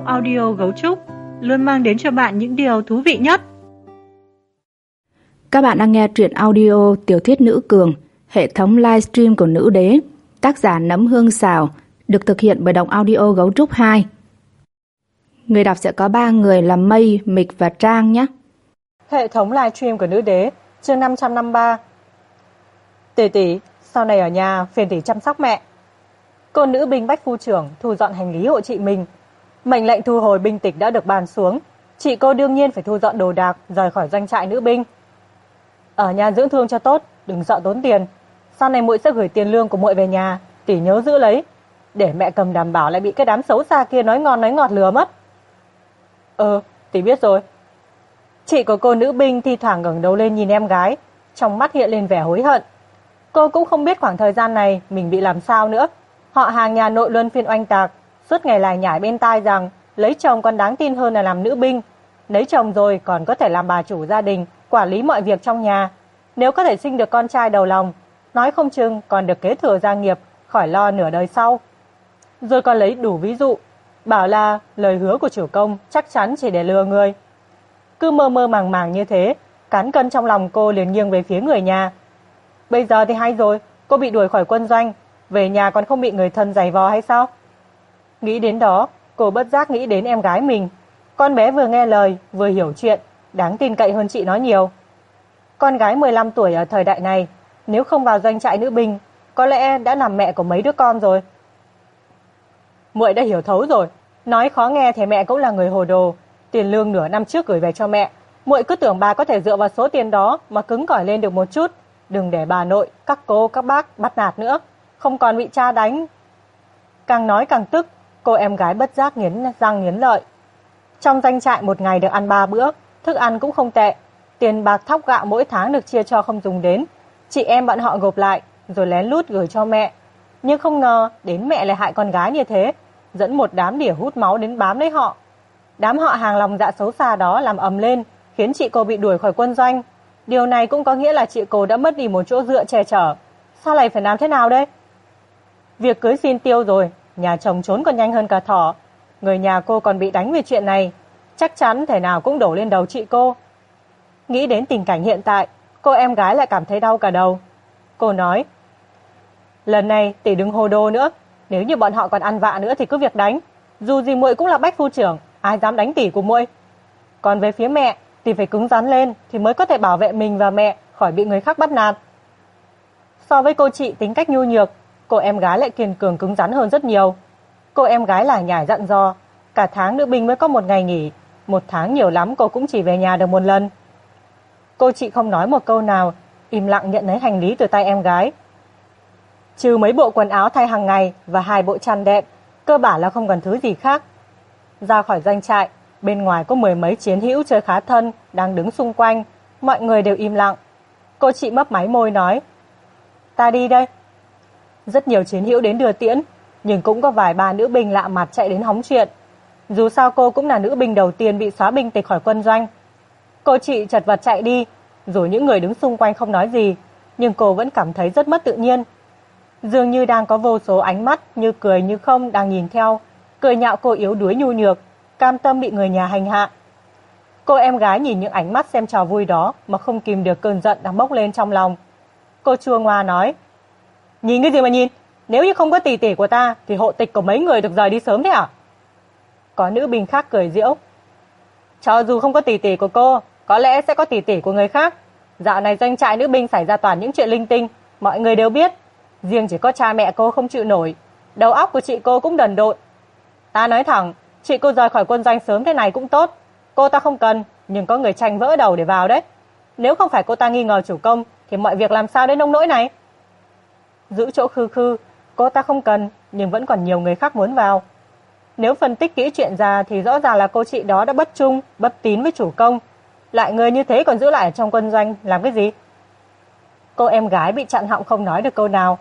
Giọng audio Gấu Trúc luôn mang đến cho bạn những điều thú vị nhất. Các bạn đang nghe truyện audio Tiểu thuyết Nữ Cường, hệ thống livestream của Nữ Đế, tác giả Nấm Hương Xào, được thực hiện bởi Đọc Audio Gấu Trúc 2. Người đọc sẽ có 3 người là Mây, Mịch và Trang nhé. Hệ thống livestream của Nữ Đế, chương 553. Tỷ, sau này ở nhà phiền tỷ chăm sóc mẹ. Cô nữ binh bách phu trưởng thu dọn hành lý hộ chị mình. Mệnh lệnh thu hồi binh tịch đã được ban xuống, chị cô đương nhiên phải thu dọn đồ đạc rời khỏi doanh trại nữ binh. Ở nhà dưỡng thương cho tốt, đừng sợ tốn tiền. Sau này muội sẽ gửi tiền lương của muội về nhà, tỷ nhớ giữ lấy, để mẹ cầm đảm bảo lại bị cái đám xấu xa kia nói ngon nói ngọt lừa mất. Tỷ biết rồi. Chị của cô nữ binh thi thoảng ngẩng đầu lên nhìn em gái, trong mắt hiện lên vẻ hối hận. Cô cũng không biết khoảng thời gian này mình bị làm sao nữa. Họ hàng nhà nội luân phiên oanh tạc, suốt ngày lải nhải bên tai rằng lấy chồng còn đáng tin hơn là làm nữ binh. Lấy chồng rồi còn có thể làm bà chủ gia đình, quản lý mọi việc trong nhà. Nếu có thể sinh được con trai đầu lòng, nói không chừng còn được kế thừa gia nghiệp, khỏi lo nửa đời sau. Rồi còn lấy đủ ví dụ, bảo là lời hứa của chủ công chắc chắn chỉ để lừa người. Cứ mơ mơ màng màng như thế, cán cân trong lòng cô liền nghiêng về phía người nhà. Bây giờ thì hay rồi, cô bị đuổi khỏi quân doanh, về nhà còn không bị người thân giày vò hay sao? Nghĩ đến đó, cô bất giác nghĩ đến em gái mình. Con bé vừa nghe lời, vừa hiểu chuyện, đáng tin cậy hơn chị nó nhiều. Con gái 15 tuổi ở thời đại này, nếu không vào doanh trại nữ binh, có lẽ đã làm mẹ của mấy đứa con rồi. Muội đã hiểu thấu rồi, nói khó nghe thì mẹ cũng là người hồ đồ. Tiền lương nửa năm trước gửi về cho mẹ, muội cứ tưởng bà có thể dựa vào số tiền đó mà cứng cỏi lên được một chút. Đừng để bà nội, các cô, các bác bắt nạt nữa, không còn bị cha đánh. Càng nói càng tức, cô em gái bất giác nghiến răng nghiến lợi. Trong doanh trại một ngày được ăn 3 bữa, thức ăn cũng không tệ. Tiền bạc thóc gạo mỗi tháng được chia cho không dùng đến. Chị em bọn họ gộp lại, rồi lén lút gửi cho mẹ. Nhưng không ngờ đến mẹ lại hại con gái như thế, dẫn một đám đỉa hút máu đến bám lấy họ. Đám họ hàng lòng dạ xấu xa đó làm ầm lên, khiến chị cô bị đuổi khỏi quân doanh. Điều này cũng có nghĩa là chị cô đã mất đi một chỗ dựa che chở. Sao lại phải làm thế nào đây? Việc cưới xin tiêu rồi, nhà chồng trốn còn nhanh hơn cả thỏ. Người nhà cô còn bị đánh vì chuyện này, chắc chắn thể nào cũng đổ lên đầu chị cô. Nghĩ đến tình cảnh hiện tại, cô em gái lại cảm thấy đau cả đầu. Cô nói, lần này tỷ đừng hồ đồ nữa, nếu như bọn họ còn ăn vạ nữa thì cứ việc đánh. Dù gì muội cũng là bách phu trưởng, ai dám đánh tỷ của muội. Còn về phía mẹ thì phải cứng rắn lên thì mới có thể bảo vệ mình và mẹ khỏi bị người khác bắt nạt. So với cô chị tính cách nhu nhược, cô em gái lại kiên cường cứng rắn hơn rất nhiều. Cô em gái lải nhải dặn dò, cả tháng nữ binh mới có một ngày nghỉ, một tháng nhiều lắm cô cũng chỉ về nhà được một lần. Cô chị không nói một câu nào, im lặng nhận lấy hành lý từ tay em gái. Trừ mấy bộ quần áo thay hàng ngày và 2 bộ chăn đệm, cơ bản là không cần thứ gì khác. Ra khỏi doanh trại, bên ngoài có 10 mấy chiến hữu chơi khá thân đang đứng xung quanh, mọi người đều im lặng. Cô chị mấp máy môi nói, ta đi đây. Rất nhiều chiến hữu đến đưa tiễn, nhưng cũng có vài ba nữ binh lạ mặt chạy đến hóng chuyện. Dù sao cô cũng là nữ binh đầu tiên bị xóa binh tịch khỏi quân doanh. Cô chị chật vật chạy đi, dù những người đứng xung quanh không nói gì, nhưng cô vẫn cảm thấy rất mất tự nhiên. Dường như đang có vô số ánh mắt như cười như không đang nhìn theo, cười nhạo cô yếu đuối nhu nhược, cam tâm bị người nhà hành hạ. Cô em gái nhìn những ánh mắt xem trò vui đó mà không kìm được cơn giận đang bốc lên trong lòng. Cô chua ngoa nói, nhìn cái gì mà nhìn, nếu như không có tỷ tỷ của ta thì hộ tịch của mấy người được rời đi sớm thế à? Có nữ binh khác cười giễu, cho dù không có tỷ tỷ của cô, có lẽ sẽ có tỷ tỷ của người khác. Dạo này doanh trại nữ binh xảy ra toàn những chuyện linh tinh, mọi người đều biết. Riêng chỉ có cha mẹ cô không chịu nổi, đầu óc của chị cô cũng đần độn. Ta nói thẳng, chị cô rời khỏi quân doanh sớm thế này cũng tốt. Cô ta không cần, nhưng có người tranh vỡ đầu để vào đấy. Nếu không phải cô ta nghi ngờ chủ công thì mọi việc làm sao đến nông nỗi này? Giữ chỗ khư khư, cô ta không cần, nhưng vẫn còn nhiều người khác muốn vào. Nếu phân tích kỹ chuyện ra thì rõ ràng là cô chị đó đã bất trung, bất tín với chủ công. Lại người như thế còn giữ lại ở trong quân doanh làm cái gì? Cô em gái bị chặn họng không nói được câu nào.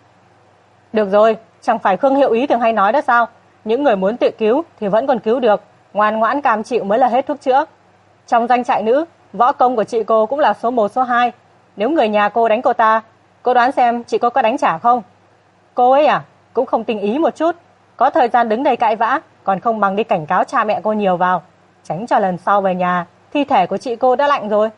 Được rồi, chẳng phải Khương Hiệu Ý thường hay nói đó sao? Những người muốn tự cứu thì vẫn còn cứu được, ngoan ngoãn cam chịu mới là hết thuốc chữa. Trong doanh trại nữ, võ công của chị cô cũng là số 1 số 2. Nếu người nhà cô đánh cô ta, cô đoán xem chị cô có đánh trả không? Cô ấy à, cũng không tinh ý một chút. Có thời gian đứng đây cãi vã, còn không bằng đi cảnh cáo cha mẹ cô nhiều vào, tránh cho lần sau về nhà thi thể của chị cô đã lạnh rồi.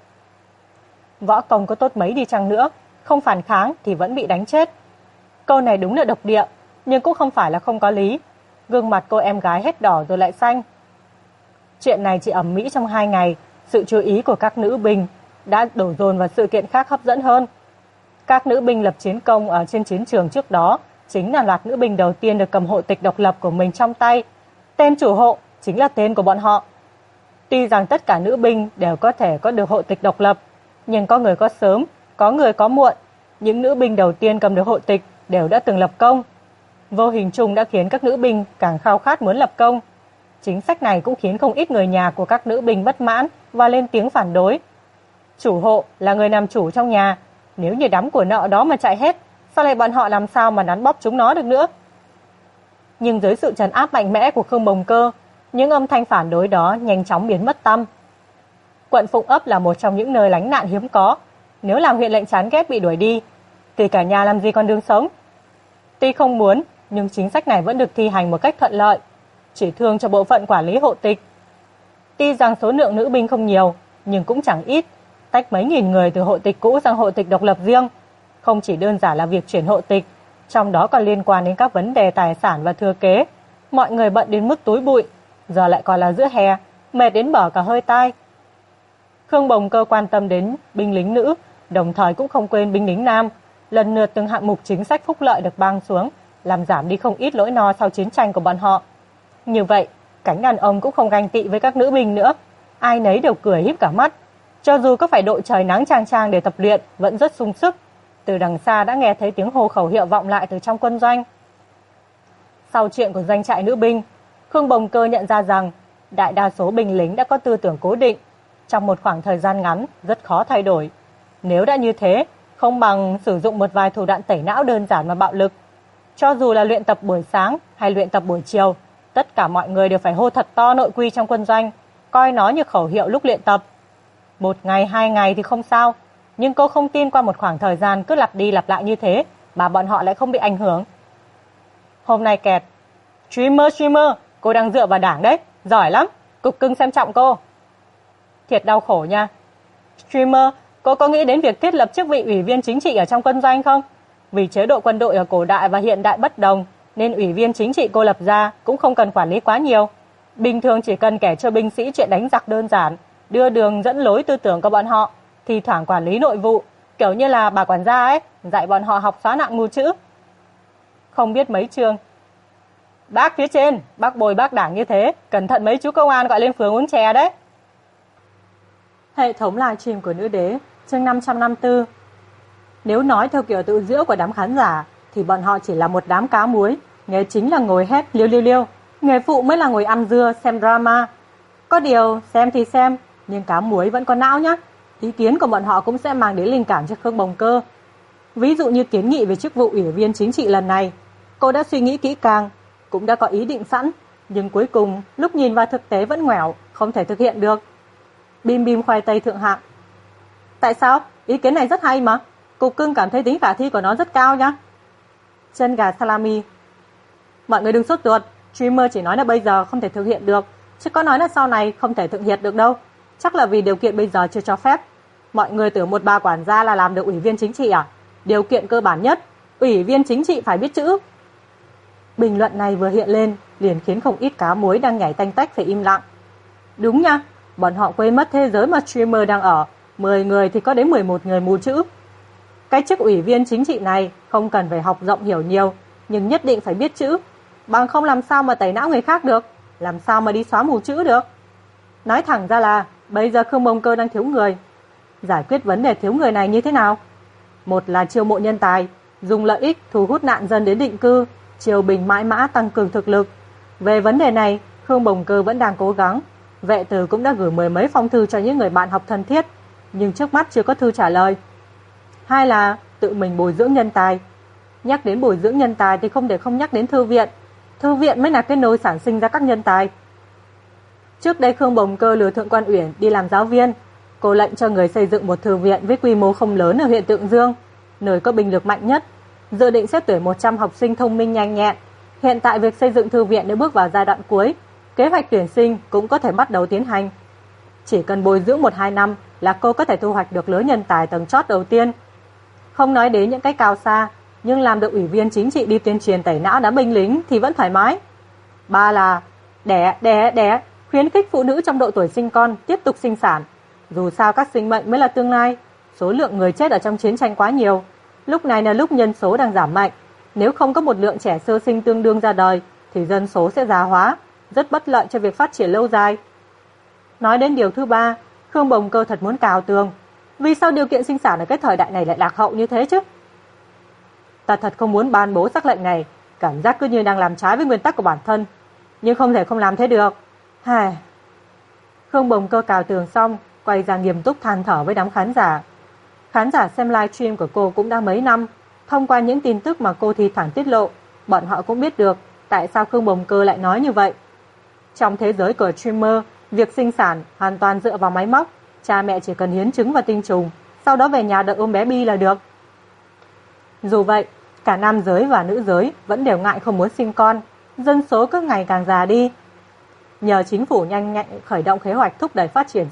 Võ công có tốt mấy đi chăng nữa, không phản kháng thì vẫn bị đánh chết. Câu này đúng là độc địa, nhưng cũng không phải là không có lý. Gương mặt cô em gái hết đỏ rồi lại xanh. Chuyện này chỉ ầm ĩ trong 2 ngày, sự chú ý của các nữ binh đã đổ dồn vào sự kiện khác hấp dẫn hơn. Các nữ binh lập chiến công ở trên chiến trường trước đó chính là loạt nữ binh đầu tiên được cầm hộ tịch độc lập của mình trong tay. Tên chủ hộ chính là tên của bọn họ. Tuy rằng tất cả nữ binh đều có thể có được hộ tịch độc lập, nhưng có người có sớm, có người có muộn. Những nữ binh đầu tiên cầm được hộ tịch đều đã từng lập công. Vô hình chung đã khiến các nữ binh càng khao khát muốn lập công. Chính sách này cũng khiến không ít người nhà của các nữ binh bất mãn và lên tiếng phản đối. Chủ hộ là người làm chủ trong nhà, nếu như đám của nợ đó mà chạy hết, sau này bọn họ làm sao mà nắn bóp chúng nó được nữa. Nhưng dưới sự trấn áp mạnh mẽ của Khương Bồng Cơ, những âm thanh phản đối đó nhanh chóng biến mất tăm. Quận Phụng Ấp là một trong những nơi lánh nạn hiếm có. Nếu làm huyện lệnh chán ghét bị đuổi đi, thì cả nhà làm gì còn đường sống. Tuy không muốn, nhưng chính sách này vẫn được thi hành một cách thuận lợi, chỉ thương cho bộ phận quản lý hộ tịch. Tuy rằng số lượng nữ binh không nhiều, nhưng cũng chẳng ít, tách mấy nghìn người từ hộ tịch cũ sang hộ tịch độc lập riêng. Không chỉ đơn giản là việc chuyển hộ tịch, trong đó còn liên quan đến các vấn đề tài sản và thừa kế. Mọi người bận đến mức túi bụi, giờ lại còn là giữa hè, mệt đến bở cả hơi tai. Khương Bồng Cơ quan tâm đến binh lính nữ, đồng thời cũng không quên binh lính nam. Lần lượt từng hạng mục chính sách phúc lợi được bang xuống, làm giảm đi không ít nỗi no sau chiến tranh của bọn họ. Như vậy, cánh đàn ông cũng không ganh tị với các nữ binh nữa. Ai nấy đều cười híp cả mắt. Cho dù có phải đội trời nắng chang chang để tập luyện, vẫn rất sung sức. Từ đằng xa đã nghe thấy tiếng hô khẩu hiệu vọng lại từ trong quân doanh. Sau chuyện của doanh trại nữ binh, Khương Bồng Cơ nhận ra rằng đại đa số binh lính đã có tư tưởng cố định, trong một khoảng thời gian ngắn rất khó thay đổi. Nếu đã như thế, không bằng sử dụng một vài thủ đoạn tẩy não đơn giản mà bạo lực. Cho dù là luyện tập buổi sáng hay luyện tập buổi chiều, tất cả mọi người đều phải hô thật to nội quy trong quân doanh, coi nó như khẩu hiệu lúc luyện tập. 1 ngày, 2 ngày thì không sao, nhưng cô không tin qua một khoảng thời gian cứ lặp đi lặp lại như thế mà bọn họ lại không bị ảnh hưởng. Hôm nay kẹt, streamer, cô đang dựa vào đảng đấy, giỏi lắm, cục cưng xem trọng cô. Thiệt đau khổ nha. Streamer, cô có nghĩ đến việc thiết lập chức vị ủy viên chính trị ở trong quân doanh không? Vì chế độ quân đội ở cổ đại và hiện đại bất đồng, nên ủy viên chính trị cô lập ra cũng không cần quản lý quá nhiều. Bình thường chỉ cần kể cho binh sĩ chuyện đánh giặc đơn giản, đưa đường dẫn lối tư tưởng của bọn họ, thì thoảng quản lý nội vụ, kiểu như là bà quản gia ấy, dạy bọn họ học xóa nạn mù chữ. Không biết mấy chương. Bác phía trên, bác bồi bác đảng như thế, cẩn thận mấy chú công an gọi lên phường uống chè đấy. Hệ thống livestream của Nữ Đế, chương 554. Nếu nói theo kiểu tự giễu của đám khán giả, thì bọn họ chỉ là một đám cá muối, nghề chính là ngồi hét liêu liêu liêu, nghề phụ mới là ngồi ăn dưa xem drama. Có điều, xem thì xem, nhưng cá muối vẫn có não nhá. Ý kiến của bọn họ cũng sẽ mang đến linh cảm cho Khương Bồng Cơ. Ví dụ như kiến nghị về chức vụ ủy viên chính trị lần này, cô đã suy nghĩ kỹ càng, cũng đã có ý định sẵn, nhưng cuối cùng lúc nhìn vào thực tế vẫn ngoẻo, không thể thực hiện được. Bim bim khoai tây thượng hạng. Tại sao? Ý kiến này rất hay mà. Cục cưng cảm thấy tính khả thi của nó rất cao nhá. Chân gà salami. Mọi người đừng sốt ruột, streamer chỉ nói là bây giờ không thể thực hiện được, chứ có nói là sau này không thể thực hiện được đâu. Chắc là vì điều kiện bây giờ chưa cho phép. Mọi người tưởng một bà quản gia là làm được ủy viên chính trị à? Điều kiện cơ bản nhất, ủy viên chính trị phải biết chữ. Bình luận này vừa hiện lên, liền khiến không ít cá muối đang nhảy tanh tách phải im lặng. Đúng nha, bọn họ quên mất thế giới mà streamer đang ở, 10 người thì có đến 11 người mù chữ. Cái chức ủy viên chính trị này không cần phải học rộng hiểu nhiều, nhưng nhất định phải biết chữ, bằng không làm sao mà tẩy não người khác được, làm sao mà đi xóa mù chữ được. Nói thẳng ra là bây giờ Khương Bồng Cơ đang thiếu người. Giải quyết vấn đề thiếu người này như thế nào? Một là chiêu mộ nhân tài, dùng lợi ích thu hút nạn dân đến định cư, triều bình mãi mã tăng cường thực lực. Về vấn đề này, Khương Bồng Cơ vẫn đang cố gắng. Vệ tử cũng đã gửi 10 mấy phong thư cho những người bạn học thân thiết, nhưng trước mắt chưa có thư trả lời. Hai là tự mình bồi dưỡng nhân tài. Nhắc đến bồi dưỡng nhân tài thì không thể không nhắc đến thư viện. Thư viện mới là cái nơi sản sinh ra các nhân tài. Trước đây Khương Bồng Cơ lừa Thượng Quan Uyển đi làm giáo viên. Cô lệnh cho người xây dựng một thư viện với quy mô không lớn ở huyện Tượng Dương, nơi có binh lực mạnh nhất, dự định xét tuyển 100 học sinh thông minh nhanh nhẹn. Hiện tại việc xây dựng thư viện đã bước vào giai đoạn cuối, kế hoạch tuyển sinh cũng có thể bắt đầu tiến hành. Chỉ cần bồi dưỡng 1-2 năm là cô có thể thu hoạch được lứa nhân tài tầng chót đầu tiên. Không nói đến những cái cao xa, nhưng làm được ủy viên chính trị đi tuyên truyền tẩy não đám binh lính thì vẫn thoải mái. Ba là đẻ, khuyến khích phụ nữ trong độ tuổi sinh con tiếp tục sinh sản. Dù sao các sinh mệnh mới là tương lai, số lượng người chết ở trong chiến tranh quá nhiều. Lúc này là lúc nhân số đang giảm mạnh, nếu không có một lượng trẻ sơ sinh tương đương ra đời thì dân số sẽ già hóa, rất bất lợi cho việc phát triển lâu dài. Nói đến điều thứ ba, Khương Bồng Cơ thật muốn cào tường. Vì sao điều kiện sinh sản ở cái thời đại này lại lạc hậu như thế chứ? Ta thật không muốn ban bố sắc lệnh này, cảm giác cứ như đang làm trái với nguyên tắc của bản thân, nhưng không thể không làm thế được. Khương Bồng Cơ cào tường xong, quay ra nghiêm túc than thở với đám khán giả. Khán giả xem livestream của cô cũng đã mấy năm, thông qua những tin tức mà cô thi thoảng tiết lộ, bọn họ cũng biết được tại sao Khương Bồng Cơ lại nói như vậy. Trong thế giới của streamer, việc sinh sản hoàn toàn dựa vào máy móc, cha mẹ chỉ cần hiến trứng và tinh trùng, sau đó về nhà đợi ôm bé Bi là được. Dù vậy, cả nam giới và nữ giới vẫn đều ngại không muốn sinh con, dân số cứ ngày càng già đi. Nhờ chính phủ nhanh nhạy khởi động kế hoạch thúc đẩy phát triển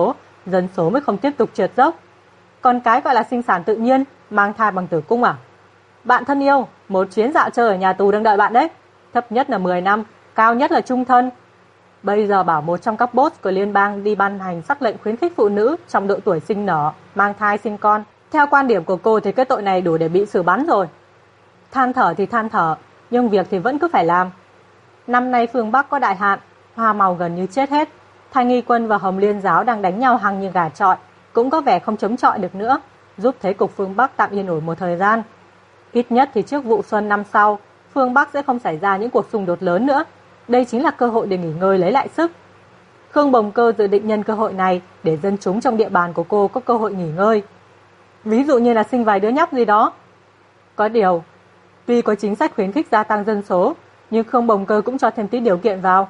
dân số mới không tiếp tục trượt dốc. Còn cái gọi là sinh sản tự nhiên, mang thai bằng tử cung à? Bạn thân yêu, một chuyến dạo chơi ở nhà tù đang đợi bạn đấy. Thấp nhất là 10 năm, cao nhất là chung thân. Bây giờ bảo một trong các boss của liên bang đi ban hành sắc lệnh khuyến khích phụ nữ trong độ tuổi sinh nở, mang thai sinh con. Theo quan điểm của cô thì cái tội này đủ để bị xử bắn rồi. Than thở thì than thở, nhưng việc thì vẫn cứ phải làm. Năm nay phương Bắc có đại hạn, hoa màu gần như chết hết. Thanh Y Quân và Hồng Liên Giáo đang đánh nhau hăng như gà chọi, cũng có vẻ không chống chọi được nữa, giúp thế cục phương Bắc tạm yên ổn một thời gian. Ít nhất thì trước vụ xuân năm sau, phương Bắc sẽ không xảy ra những cuộc xung đột lớn nữa. Đây chính là cơ hội để nghỉ ngơi lấy lại sức. Khương Bồng Cơ dự định nhân cơ hội này để dân chúng trong địa bàn của cô có cơ hội nghỉ ngơi. Ví dụ như là sinh vài đứa nhóc gì đó. Có điều, tuy có chính sách khuyến khích gia tăng dân số, nhưng Khương Bồng Cơ cũng cho thêm tí điều kiện vào.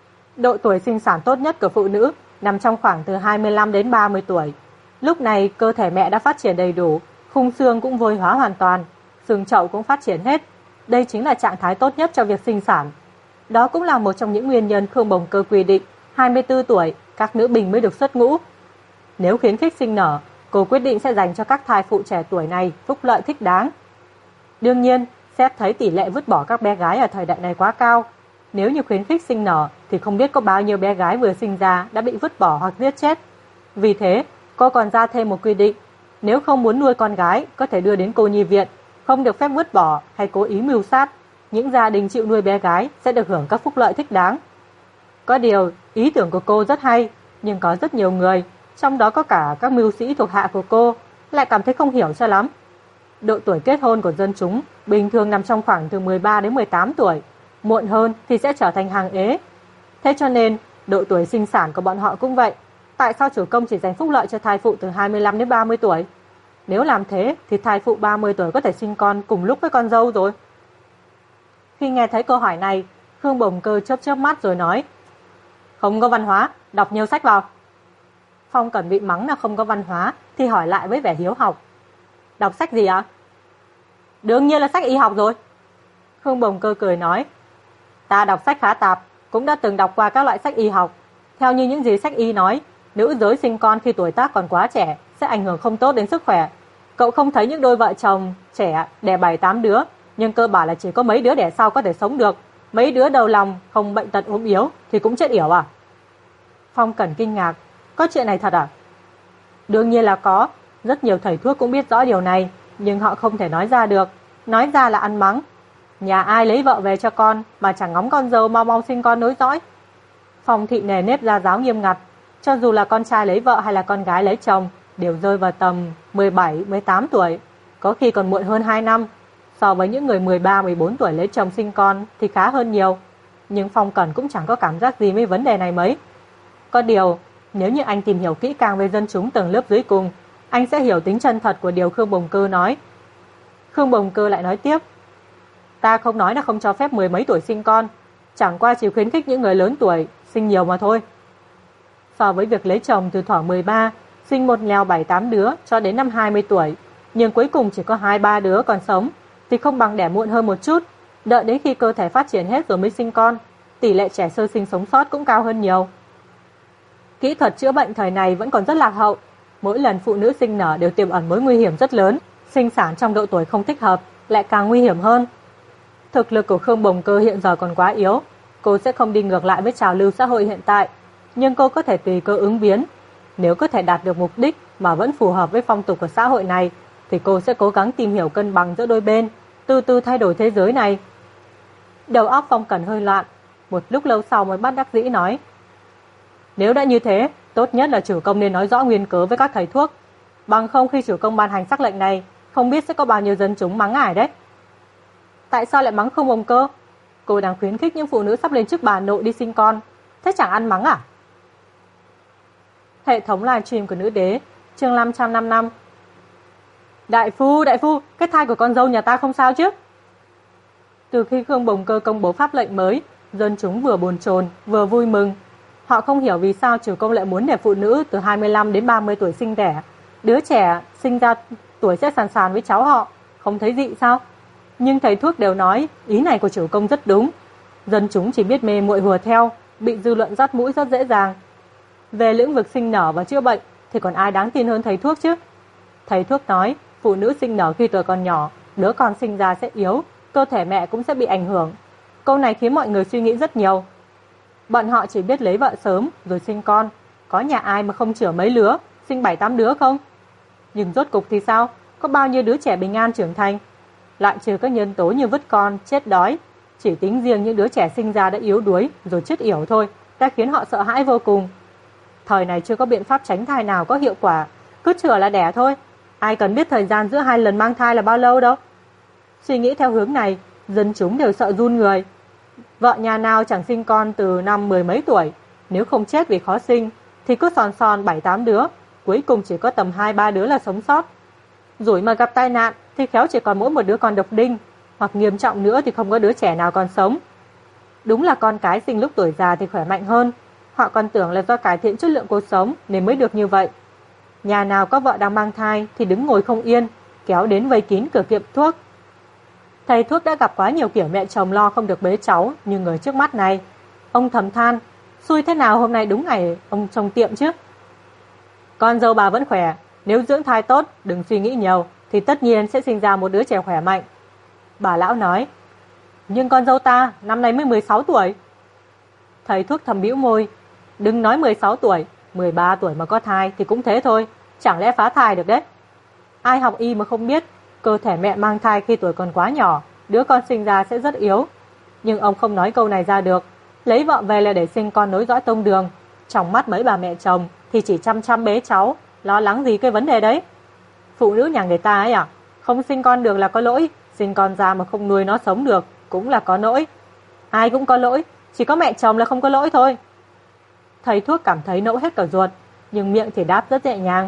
Độ tuổi sinh sản tốt nhất của phụ nữ nằm trong khoảng từ 25 đến 30 tuổi. Lúc này cơ thể mẹ đã phát triển đầy đủ, khung xương cũng vôi hóa hoàn toàn, xương chậu cũng phát triển hết. Đây chính là trạng thái tốt nhất cho việc sinh sản. Đó cũng là một trong những nguyên nhân Khương Bồng Cơ quy định 24 tuổi các nữ binh mới được xuất ngũ. Nếu khuyến khích sinh nở, cô quyết định sẽ dành cho các thai phụ trẻ tuổi này phúc lợi thích đáng. Đương nhiên, xét thấy tỷ lệ vứt bỏ các bé gái ở thời đại này quá cao. Nếu như khuyến khích sinh nở thì không biết có bao nhiêu bé gái vừa sinh ra đã bị vứt bỏ hoặc giết chết. Vì thế, cô còn ra thêm một quy định, nếu không muốn nuôi con gái có thể đưa đến cô nhi viện, không được phép vứt bỏ hay cố ý mưu sát. Những gia đình chịu nuôi bé gái sẽ được hưởng các phúc lợi thích đáng. Có điều, ý tưởng của cô rất hay, nhưng có rất nhiều người, trong đó có cả các mưu sĩ thuộc hạ của cô, lại cảm thấy không hiểu cho lắm. Độ tuổi kết hôn của dân chúng bình thường nằm trong khoảng từ 13 đến 18 tuổi, muộn hơn thì sẽ trở thành hàng ế. Thế cho nên, độ tuổi sinh sản của bọn họ cũng vậy. Tại sao chủ công chỉ dành phúc lợi cho thai phụ từ 25 đến 30 tuổi? Nếu làm thế thì thai phụ 30 tuổi có thể sinh con cùng lúc với con dâu rồi. Khi nghe thấy câu hỏi này, Khương Bồng Cơ chớp chớp mắt rồi nói: Không có văn hóa, đọc nhiều sách vào. Phong Cẩn bị mắng là không có văn hóa thì hỏi lại với vẻ hiếu học: Đọc sách gì ạ? Đương nhiên là sách y học rồi. Khương Bồng Cơ cười nói: Ta đọc sách khá tạp, cũng đã từng đọc qua các loại sách y học. Theo như những gì sách y nói, nữ giới sinh con khi tuổi tác còn quá trẻ sẽ ảnh hưởng không tốt đến sức khỏe. Cậu không thấy những đôi vợ chồng trẻ đẻ 7-8 đứa, nhưng cơ bản là chỉ có mấy đứa đẻ sau có thể sống được, mấy đứa đầu lòng không bệnh tật ốm yếu thì cũng chết yểu à? Phong Cẩn kinh ngạc: Có chuyện này thật à? Đương nhiên là có, rất nhiều thầy thuốc cũng biết rõ điều này, nhưng họ không thể nói ra được, nói ra là ăn mắng. Nhà ai lấy vợ về cho con mà chẳng ngóng con dâu mau mau sinh con nối dõi. Phong thị nề nếp gia giáo nghiêm ngặt, cho dù là con trai lấy vợ hay là con gái lấy chồng đều rơi vào tầm 17-18 tuổi, có khi còn muộn hơn 2 năm. So với những người 13-14 tuổi lấy chồng sinh con thì khá hơn nhiều. Nhưng Phong Cẩn cũng chẳng có cảm giác gì với vấn đề này mấy. Có điều, nếu như anh tìm hiểu kỹ càng về dân chúng tầng lớp dưới cùng, anh sẽ hiểu tính chân thật của điều Khương Bồng Cơ nói. Khương Bồng Cơ lại nói tiếp: Ta không nói là không cho phép 10 mấy tuổi sinh con, chẳng qua chỉ khuyến khích những người lớn tuổi sinh nhiều mà thôi. So với việc lấy chồng từ thuở 13, sinh một lèo 7-8 đứa cho đến năm 20 tuổi, nhưng cuối cùng chỉ có 2-3 đứa còn sống, thì không bằng đẻ muộn hơn một chút. Đợi đến khi cơ thể phát triển hết rồi mới sinh con, tỷ lệ trẻ sơ sinh sống sót cũng cao hơn nhiều. Kỹ thuật chữa bệnh thời này vẫn còn rất lạc hậu. Mỗi lần phụ nữ sinh nở đều tiềm ẩn mối nguy hiểm rất lớn, sinh sản trong độ tuổi không thích hợp lại càng nguy hiểm hơn. Thực lực của Khương Bồng Cơ hiện giờ còn quá yếu, cô sẽ không đi ngược lại với trào lưu xã hội hiện tại, nhưng cô có thể tùy cơ ứng biến. Nếu có thể đạt được mục đích mà vẫn phù hợp với phong tục của xã hội này, thì cô sẽ cố gắng tìm hiểu cân bằng giữa đôi bên, từ từ thay đổi thế giới này. Đầu óc Phong Cẩn hơi loạn, một lúc lâu sau mới bất đắc dĩ nói: nếu đã như thế, tốt nhất là chủ công nên nói rõ nguyên cớ với các thầy thuốc, bằng không khi chủ công ban hành sắc lệnh này, không biết sẽ có bao nhiêu dân chúng mắng ngài đấy. Tại sao lại mắng Khương Bồng Cơ? Cô đang khuyến khích những phụ nữ sắp lên chức bà nội đi sinh con, thế chẳng ăn mắng à? Hệ thống livestream của Nữ Đế, chương 555. Đại phu, cái thai của con dâu nhà ta không sao chứ? Từ khi Khương Bồng Cơ công bố pháp lệnh mới, dân chúng vừa bồn chồn vừa vui mừng. Họ không hiểu vì sao chủ công lại muốn để phụ nữ từ 25 đến 30 tuổi sinh đẻ. Đứa trẻ sinh ra tuổi sẽ sàn sàn với cháu họ, không thấy dị sao? Nhưng thầy thuốc đều nói ý này của chủ công rất đúng. Dân chúng chỉ biết mê muội hùa theo, bị dư luận dắt mũi rất dễ dàng. Về lĩnh vực sinh nở và chữa bệnh thì còn ai đáng tin hơn thầy thuốc chứ? Thầy thuốc nói phụ nữ sinh nở khi tuổi còn nhỏ, đứa con sinh ra sẽ yếu, cơ thể mẹ cũng sẽ bị ảnh hưởng. Câu này khiến mọi người suy nghĩ rất nhiều. Bọn họ chỉ biết lấy vợ sớm rồi sinh con, có nhà ai mà không chữa mấy lứa, sinh 7-8 đứa không? Nhưng rốt cục thì sao? Có bao nhiêu đứa trẻ bình an trưởng thành? Lại trừ các nhân tố như vứt con, chết đói, chỉ tính riêng những đứa trẻ sinh ra đã yếu đuối rồi chết yểu thôi đã khiến họ sợ hãi vô cùng. Thời này chưa có biện pháp tránh thai nào có hiệu quả, cứ chữa là đẻ thôi. Ai cần biết thời gian giữa 2 lần mang thai là bao lâu đâu. Suy nghĩ theo hướng này, dân chúng đều sợ run người. Vợ nhà nào chẳng sinh con từ năm 10 mấy tuổi, nếu không chết vì khó sinh thì cứ sòn 7-8 đứa, cuối cùng chỉ có tầm 2-3 đứa là sống sót. Rủi mà gặp tai nạn thì khéo chỉ còn mỗi một đứa con độc đinh, hoặc nghiêm trọng nữa thì không có đứa trẻ nào còn sống. Đúng là con cái sinh lúc tuổi già thì khỏe mạnh hơn, họ còn tưởng là do cải thiện chất lượng cuộc sống nên mới được như vậy. Nhà nào có vợ đang mang thai thì đứng ngồi không yên, kéo đến vây kín cửa tiệm thuốc. Thầy thuốc đã gặp quá nhiều kiểu mẹ chồng lo không được bế cháu như người trước mắt này. Ông thầm than, xui thế nào hôm nay đúng ngày ông trông tiệm chứ. Con dâu bà vẫn khỏe, nếu dưỡng thai tốt, đừng suy nghĩ nhiều thì tất nhiên sẽ sinh ra một đứa trẻ khỏe mạnh. Bà lão nói, nhưng con dâu ta năm nay mới 16 tuổi. Thầy thuốc thầm bĩu môi, đừng nói 16 tuổi, 13 tuổi mà có thai thì cũng thế thôi, chẳng lẽ phá thai được đấy. Ai học y mà không biết, cơ thể mẹ mang thai khi tuổi còn quá nhỏ, đứa con sinh ra sẽ rất yếu. Nhưng ông không nói câu này ra được, lấy vợ về là để sinh con nối dõi tông đường. Trong mắt mấy bà mẹ chồng thì chỉ chăm bế cháu, lo lắng gì cái vấn đề đấy. Phụ nữ nhà người ta ấy à, không sinh con được là có lỗi, sinh con ra mà không nuôi nó sống được cũng là có lỗi. Ai cũng có lỗi, chỉ có mẹ chồng là không có lỗi thôi. Thầy thuốc cảm thấy nẫu hết cả ruột, nhưng miệng thì đáp rất nhẹ nhàng.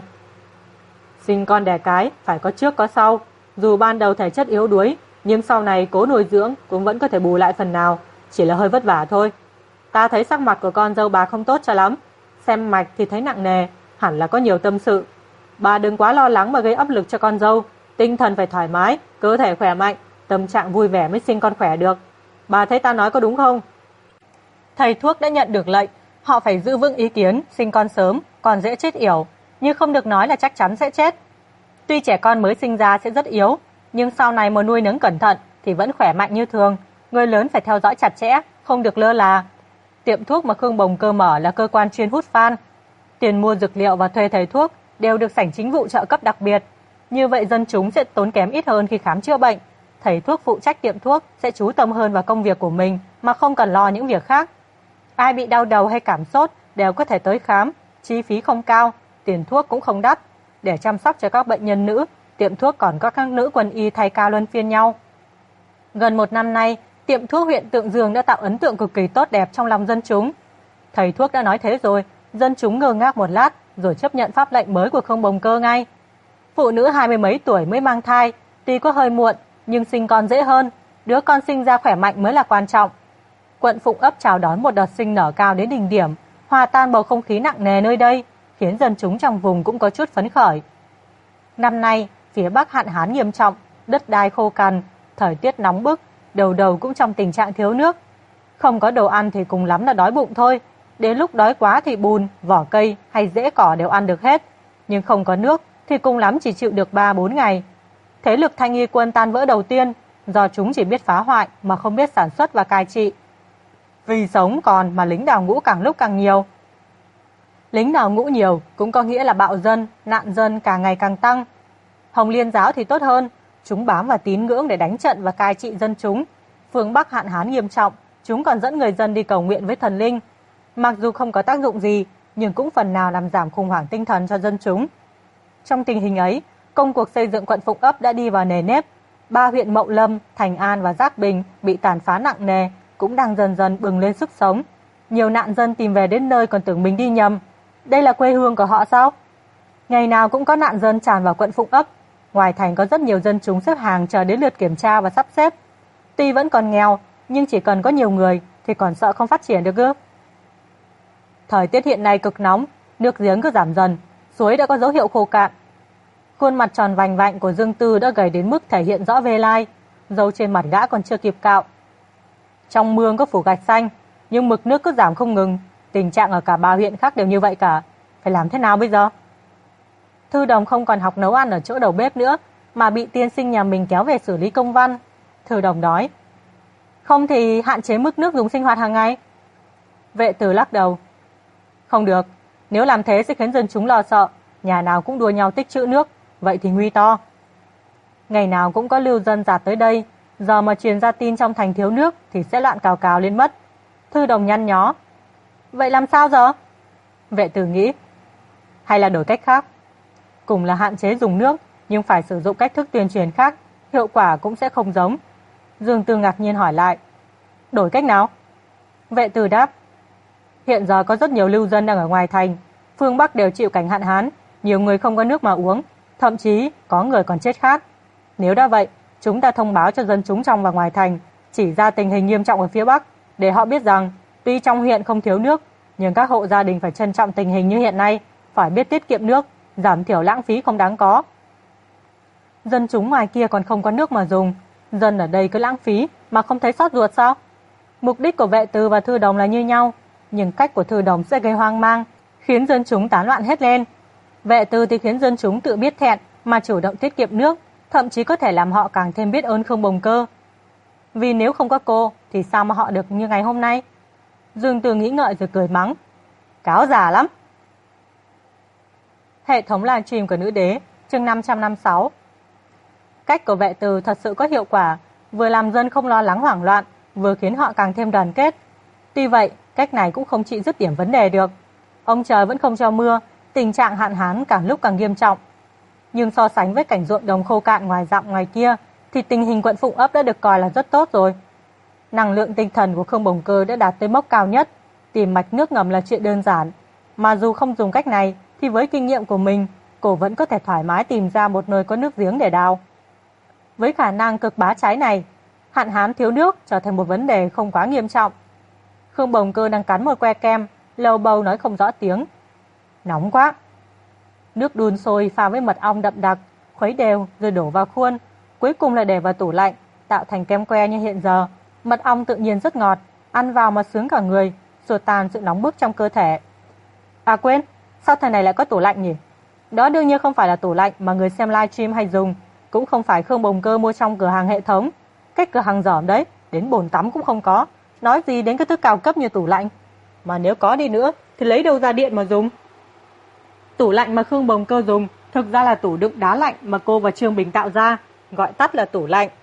Sinh con đẻ cái phải có trước có sau, dù ban đầu thể chất yếu đuối, nhưng sau này cố nuôi dưỡng cũng vẫn có thể bù lại phần nào, chỉ là hơi vất vả thôi. Ta thấy sắc mặt của con dâu bà không tốt cho lắm, xem mạch thì thấy nặng nề, hẳn là có nhiều tâm sự. Bà đừng quá lo lắng mà gây áp lực cho con dâu, tinh thần phải thoải mái, cơ thể khỏe mạnh, tâm trạng vui vẻ mới sinh con khỏe được. Bà thấy ta nói có đúng không? Thầy thuốc đã nhận được lệnh, họ phải giữ vững ý kiến, sinh con sớm, còn dễ chết yểu, nhưng không được nói là chắc chắn sẽ chết. Tuy trẻ con mới sinh ra sẽ rất yếu, nhưng sau này mà nuôi nấng cẩn thận thì vẫn khỏe mạnh như thường. Người lớn phải theo dõi chặt chẽ, không được lơ là. Tiệm thuốc mà Khương Bồng Cơ mở là cơ quan chuyên hút fan. Tiền mua dược liệu và thuê thầy thuốc đều được sảnh chính vụ trợ cấp đặc biệt. Như vậy dân chúng sẽ tốn kém ít hơn khi khám chữa bệnh. Thầy thuốc phụ trách tiệm thuốc sẽ chú tâm hơn vào công việc của mình mà không cần lo những việc khác. Ai bị đau đầu hay cảm sốt đều có thể tới khám, chi phí không cao, tiền thuốc cũng không đắt. Để chăm sóc cho các bệnh nhân nữ, tiệm thuốc còn có các nữ quân y thay ca luân phiên nhau. Gần 1 năm nay, tiệm thuốc huyện Tượng Dương đã tạo ấn tượng cực kỳ tốt đẹp trong lòng dân chúng. Thầy thuốc đã nói thế rồi, dân chúng ngơ ngác một lát rồi chấp nhận pháp lệnh mới của Khương Bồng Cơ ngay. Phụ nữ 20 mấy tuổi mới mang thai, tuy có hơi muộn nhưng sinh con dễ hơn, đứa con sinh ra khỏe mạnh mới là quan trọng. Quận Phụng Ấp chào đón một đợt sinh nở cao đến đỉnh điểm, hòa tan bầu không khí nặng nề nơi đây, khiến dân chúng trong vùng cũng có chút phấn khởi. Năm nay, phía Bắc hạn hán nghiêm trọng, đất đai khô cằn, thời tiết nóng bức, đầu đầu cũng trong tình trạng thiếu nước. Không có đồ ăn thì cùng lắm là đói bụng thôi. Đến lúc đói quá thì bùn, vỏ cây hay rễ cỏ đều ăn được hết. Nhưng không có nước thì cùng lắm chỉ chịu được 3-4 ngày. Thế lực Thanh Y quân tan vỡ đầu tiên do chúng chỉ biết phá hoại mà không biết sản xuất và cai trị. Vì sống còn mà lính đào ngũ càng lúc càng nhiều. Lính đào ngũ nhiều cũng có nghĩa là bạo dân, nạn dân càng ngày càng tăng. Hồng Liên giáo thì tốt hơn, chúng bám vào tín ngưỡng để đánh trận và cai trị dân chúng. Phương Bắc hạn hán nghiêm trọng, chúng còn dẫn người dân đi cầu nguyện với thần linh. Mặc dù không có tác dụng gì, nhưng cũng phần nào làm giảm khủng hoảng tinh thần cho dân chúng. Trong tình hình ấy, công cuộc xây dựng quận Phụng Ấp đã đi vào nề nếp. 3 huyện Mậu Lâm, Thành An và Giác Bình bị tàn phá nặng nề cũng đang dần dần bừng lên sức sống. Nhiều nạn dân tìm về đến nơi còn tưởng mình đi nhầm. Đây là quê hương của họ sao? Ngày nào cũng có nạn dân tràn vào quận Phụng Ấp. Ngoài thành có rất nhiều dân chúng xếp hàng chờ đến lượt kiểm tra và sắp xếp. Tuy vẫn còn nghèo, nhưng chỉ cần có nhiều người thì còn sợ không phát triển được ư? Thời tiết hiện nay cực nóng, nước giếng cứ giảm dần, suối đã có dấu hiệu khô cạn. Khuôn mặt tròn vành vạnh của Dương Tư đã gầy đến mức thể hiện rõ vê lai, râu trên mặt gã còn chưa kịp cạo. Trong mương có phủ gạch xanh, nhưng mực nước cứ giảm không ngừng, tình trạng ở cả 3 huyện khác đều như vậy cả. Phải làm thế nào bây giờ? Thư Đồng không còn học nấu ăn ở chỗ đầu bếp nữa, mà bị tiên sinh nhà mình kéo về xử lý công văn. Thư Đồng nói, không thì hạn chế mức nước dùng sinh hoạt hàng ngày. Vệ Tử lắc đầu, không được, nếu làm thế sẽ khiến dân chúng lo sợ, nhà nào cũng đua nhau tích trữ nước, vậy thì nguy to. Ngày nào cũng có lưu dân dạt tới đây, giờ mà truyền ra tin trong thành thiếu nước thì sẽ loạn cào cào lên mất. Thư Đồng nhăn nhó, vậy làm sao giờ? Vệ Tử nghĩ, hay là đổi cách khác. Cùng là hạn chế dùng nước, nhưng phải sử dụng cách thức tuyên truyền khác, hiệu quả cũng sẽ không giống. Dương Tư ngạc nhiên hỏi lại, đổi cách nào? Vệ Tử đáp, hiện giờ có rất nhiều lưu dân đang ở ngoài thành, phương Bắc đều chịu cảnh hạn hán, nhiều người không có nước mà uống, thậm chí có người còn chết khát. Nếu đã vậy, chúng ta thông báo cho dân chúng trong và ngoài thành, chỉ ra tình hình nghiêm trọng ở phía Bắc, để họ biết rằng tuy trong huyện không thiếu nước, nhưng các hộ gia đình phải trân trọng tình hình như hiện nay, phải biết tiết kiệm nước, giảm thiểu lãng phí không đáng có. Dân chúng ngoài kia còn không có nước mà dùng, dân ở đây cứ lãng phí mà không thấy xót ruột sao? Mục đích của Vệ Từ và Thư Đồng là như nhau, nhưng cách của Thư Đồng sẽ gây hoang mang, khiến dân chúng tán loạn hết lên. Vệ Từ thì khiến dân chúng tự biết thẹn mà chủ động tiết kiệm nước, thậm chí có thể làm họ càng thêm biết ơn Khương Bồng Cơ. Vì nếu không có cô thì sao mà họ được như ngày hôm nay? Dương Từ nghĩ ngợi rồi cười mắng, cáo già lắm. Hệ thống livestream của Nữ Đế, chương 556. Cách của Vệ Từ thật sự có hiệu quả, vừa làm dân không lo lắng hoảng loạn, vừa khiến họ càng thêm đoàn kết. Tuy vậy, cách này cũng không trị dứt điểm vấn đề được. Ông trời vẫn không cho mưa, tình trạng hạn hán càng lúc càng nghiêm trọng. Nhưng so sánh với cảnh ruộng đồng khô cạn ngoài dặm ngoài kia, thì tình hình quận Phụng Ấp đã được coi là rất tốt rồi. Năng lượng tinh thần của Khương Bồng Cơ đã đạt tới mốc cao nhất, tìm mạch nước ngầm là chuyện đơn giản. Mà dù không dùng cách này, thì với kinh nghiệm của mình, cô vẫn có thể thoải mái tìm ra một nơi có nước giếng để đào. Với khả năng cực bá cháy này, hạn hán thiếu nước trở thành một vấn đề không quá nghiêm trọng. Khương Bồng Cơ đang cắn một que kem, lầu bầu nói không rõ tiếng. Nóng quá. Nước đun sôi pha với mật ong đậm đặc, khuấy đều rồi đổ vào khuôn, cuối cùng là để vào tủ lạnh, tạo thành kem que như hiện giờ. Mật ong tự nhiên rất ngọt, ăn vào mà sướng cả người, xua tan sự nóng bức trong cơ thể. À quên, sao thời này lại có tủ lạnh nhỉ? Đó đương nhiên không phải là tủ lạnh mà người xem livestream hay dùng, cũng không phải Khương Bồng Cơ mua trong cửa hàng hệ thống. Cách cửa hàng dởm đấy, đến bồn tắm cũng không có, nói gì đến cái thứ cao cấp như tủ lạnh. Mà nếu có đi nữa thì lấy đâu ra điện mà dùng? Tủ lạnh mà Khương Bồng Cơ dùng thực ra là tủ đựng đá lạnh mà cô và Trương Bình tạo ra, gọi tắt là tủ lạnh.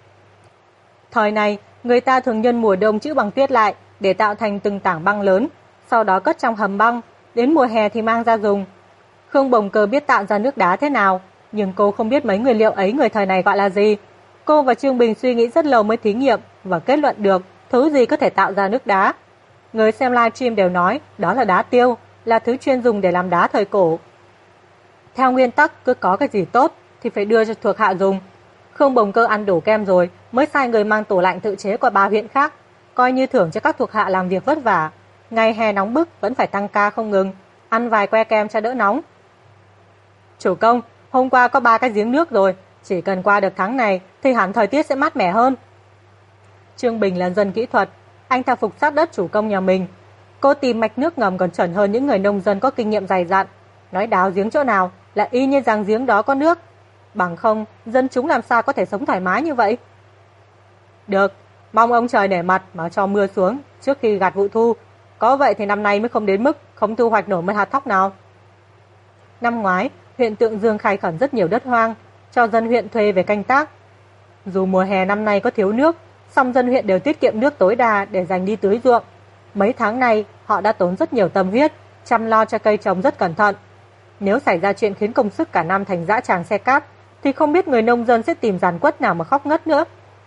Thời này, người ta thường nhân mùa đông trữ băng tuyết lại để tạo thành từng tảng băng lớn, sau đó cất trong hầm băng, đến mùa hè thì mang ra dùng. Khương Bồng Cơ biết tạo ra nước đá thế nào, nhưng cô không biết mấy nguyên liệu ấy người thời này gọi là gì. Cô và Trương Bình suy nghĩ rất lâu mới thí nghiệm và kết luận được thứ gì có thể tạo ra nước đá. Người xem livestream đều nói đó là đá tiêu, là thứ chuyên dùng để làm đá thời cổ. Theo nguyên tắc, cứ có cái gì tốt thì phải đưa cho thuộc hạ dùng. Khương Bồng Cơ ăn đủ kem rồi mới sai người mang tủ lạnh tự chế qua 3 huyện khác, coi như thưởng cho các thuộc hạ làm việc vất vả. Ngày hè nóng bức vẫn phải tăng ca không ngừng, ăn vài que kem cho đỡ nóng. Chủ công, hôm qua có 3 cái giếng nước rồi, chỉ cần qua được tháng này thì hẳn thời tiết sẽ mát mẻ hơn. Trương Bình là dân kỹ thuật, anh ta phục sát đất chủ công nhà mình. Cô tìm mạch nước ngầm còn chuẩn hơn những người nông dân có kinh nghiệm dày dặn. Nói đào giếng chỗ nào là y như rằng giếng đó có nước. Bằng không, dân chúng làm sao có thể sống thoải mái như vậy? Được, mong ông trời nể mặt mà cho mưa xuống trước khi gặt vụ thu. Có vậy thì năm nay mới không đến mức không thu hoạch nổi một hạt thóc nào. Năm ngoái, huyện Tượng Dương khai khẩn rất nhiều đất hoang, cho dân huyện thuê về canh tác. Dù mùa hè năm nay có thiếu nước, song dân huyện đều tiết kiệm nước tối đa để dành đi tưới ruộng. Mấy tháng nay, họ đã tốn rất nhiều tâm huyết, chăm lo cho cây trồng rất cẩn thận. Nếu xảy ra chuyện khiến công sức cả năm thành dã tràng xe cát, thì không biết người nông dân sẽ tìm giàn quất nào mà khóc ngất nữa.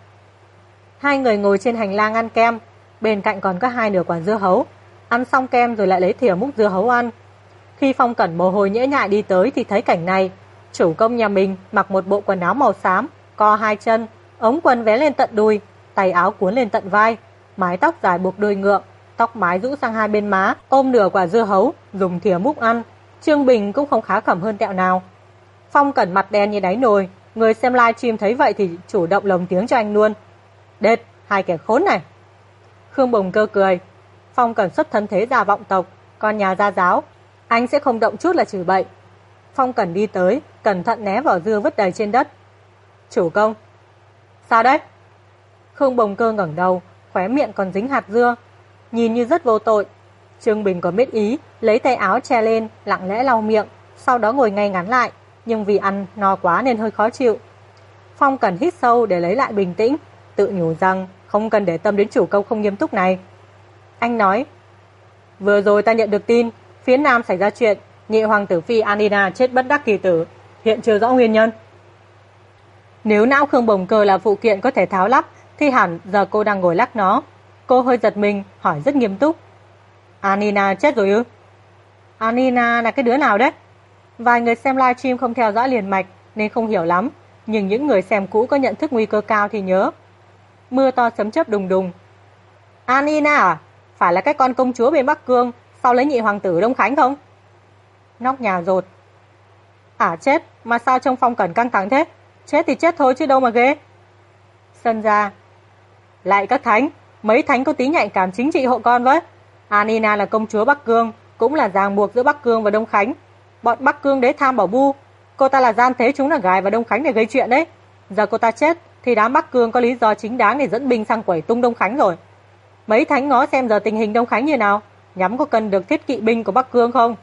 Hai người ngồi trên hành lang ăn kem, bên cạnh còn có 2 nửa quả dưa hấu. Ăn xong kem rồi lại lấy thìa múc dưa hấu ăn. Khi Phong Cẩn mồ hôi nhễ nhại đi tới thì thấy cảnh này. Chủ công nhà mình mặc một bộ quần áo màu xám, co 2 chân, ống quần vé lên tận đùi, tay áo cuốn lên tận vai, mái tóc dài buộc đuôi ngựa, tóc mái rũ sang 2 bên má, ôm nửa quả dưa hấu, dùng thìa múc ăn. Trương Bình cũng không khá khẩm hơn tẹo nào. Phong Cẩn mặt đen như đáy nồi, người xem livestream thấy vậy thì chủ động lồng tiếng cho anh luôn. Đệt, 2 kẻ khốn này. Khương Bồng Cơ cười. Phong Cẩn xuất thân thế gia vọng tộc, con nhà gia giáo, anh sẽ không động chút là chửi bậy. Phong Cẩn đi tới, cẩn thận né vỏ dưa vứt đầy trên đất. Chủ công. Sao đấy? Khương Bồng Cơ ngẩng đầu, khóe miệng còn dính hạt dưa, nhìn như rất vô tội. Trương Bình còn biết ý, lấy tay áo che lên, lặng lẽ lau miệng, sau đó ngồi ngay ngắn lại, nhưng vì ăn no quá nên hơi khó chịu. Phong Cẩn hít sâu để lấy lại bình tĩnh, tự nhủ rằng không cần để tâm đến chủ công không nghiêm túc này. Anh nói, vừa rồi ta nhận được tin, phía Nam xảy ra chuyện, nhị hoàng tử phi Anina chết bất đắc kỳ tử, hiện chưa rõ nguyên nhân. Nếu não Khương Bồng Cơ là phụ kiện có thể tháo lắp, thì hẳn giờ cô đang ngồi lắc nó. Cô hơi giật mình, hỏi rất nghiêm túc. Anina chết rồi ư? Anina là cái đứa nào đấy? Vài người xem livestream không theo dõi liền mạch nên không hiểu lắm, nhưng những người xem cũ có nhận thức nguy cơ cao thì nhớ. Mưa to sấm chớp đùng đùng. Anina à? Phải là cái con công chúa bên Bắc Cương sau lấy nhị hoàng tử Đông Khánh không? Nóc nhà rột. À chết, mà sao trông Phong Cẩn căng thẳng thế? Chết thì chết thôi chứ đâu mà ghê. Sân ra. Lại các thánh, mấy thánh có tí nhạy cảm chính trị hộ con với. Anina là công chúa Bắc Cương, cũng là ràng buộc giữa Bắc Cương và Đông Khánh. Bọn Bắc Cương đấy tham bảo bu, cô ta là gian thế chúng là gài vào Đông Khánh để gây chuyện đấy. Giờ cô ta chết thì đám Bắc Cương có lý do chính đáng để dẫn binh sang quẩy tung Đông Khánh rồi. Mấy thánh ngó xem giờ tình hình Đông Khánh như nào, nhắm có cần được thiết kỵ binh của Bắc Cương không?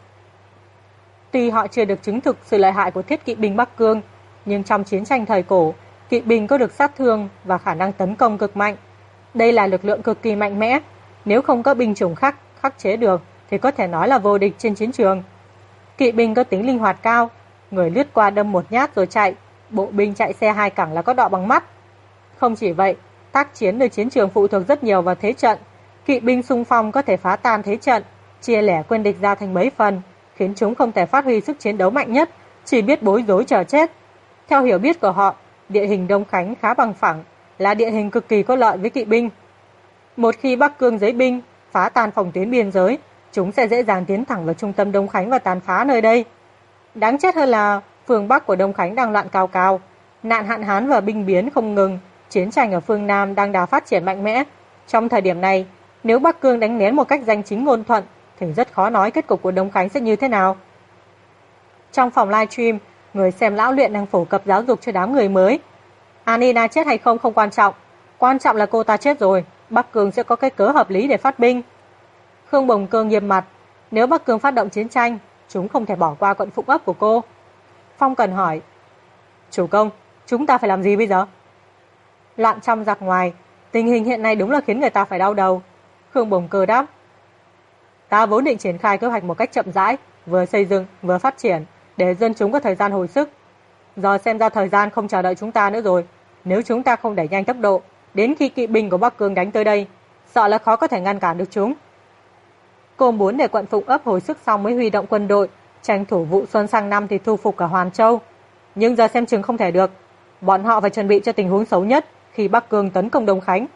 Tuy họ chưa được chứng thực sự lợi hại của thiết kỵ binh Bắc Cương, nhưng trong chiến tranh thời cổ, kỵ binh có được sát thương và khả năng tấn công cực mạnh. Đây là lực lượng cực kỳ mạnh mẽ, nếu không có binh chủng khác khắc chế được thì có thể nói là vô địch trên chiến trường. Kỵ binh có tính linh hoạt cao, người lướt qua đâm một nhát rồi chạy, bộ binh chạy xe 2 cẳng là có đọ bằng mắt. Không chỉ vậy, tác chiến nơi chiến trường phụ thuộc rất nhiều vào thế trận. Kỵ binh xung phong có thể phá tan thế trận, chia lẻ quân địch ra thành mấy phần, khiến chúng không thể phát huy sức chiến đấu mạnh nhất, chỉ biết bối rối chờ chết. Theo hiểu biết của họ, địa hình Đông Khánh khá bằng phẳng, là địa hình cực kỳ có lợi với kỵ binh. Một khi Bắc Cương giấy binh phá tan phòng tuyến biên giới, chúng sẽ dễ dàng tiến thẳng vào trung tâm Đông Khánh và tàn phá nơi đây. Đáng chết hơn là phương Bắc của Đông Khánh đang loạn cao cao, nạn hạn hán và binh biến không ngừng, chiến tranh ở phương Nam đang đà phát triển mạnh mẽ. Trong thời điểm này, nếu Bắc Cương đánh lén một cách danh chính ngôn thuận thì rất khó nói kết cục của Đông Khánh sẽ như thế nào. Trong phòng livestream, người xem lão luyện đang phổ cập giáo dục cho đám người mới. Anina chết hay không không quan trọng là cô ta chết rồi, Bắc Cương sẽ có cái cớ hợp lý để phát binh. Khương Bồng Cơ nghiêm mặt, nếu Bắc Cương phát động chiến tranh, chúng không thể bỏ qua quận Phụng Ấp của cô. Phong Cần hỏi, chủ công, chúng ta phải làm gì bây giờ? Loạn trong giặc ngoài, tình hình hiện nay đúng là khiến người ta phải đau đầu. Khương Bồng Cơ đáp, ta vốn định triển khai kế hoạch một cách chậm rãi, vừa xây dựng vừa phát triển, để dân chúng có thời gian hồi sức. Giờ xem ra thời gian không chờ đợi chúng ta nữa rồi. Nếu chúng ta không đẩy nhanh tốc độ, đến khi kỵ binh của Bắc Cương đánh tới đây, sợ là khó có thể ngăn cản được chúng. Cô muốn để quận Phụng Ấp hồi sức xong mới huy động quân đội, tranh thủ vụ xuân sang năm thì thu phục cả Hoàn Châu. Nhưng giờ xem chừng không thể được. Bọn họ phải chuẩn bị cho tình huống xấu nhất khi Bắc Cương tấn công Đông Khánh.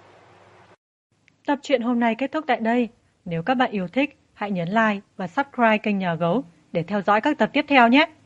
Tập truyện hôm nay kết thúc tại đây. Nếu các bạn yêu thích, hãy nhấn like và subscribe kênh Nhà Gấu để theo dõi các tập tiếp theo nhé.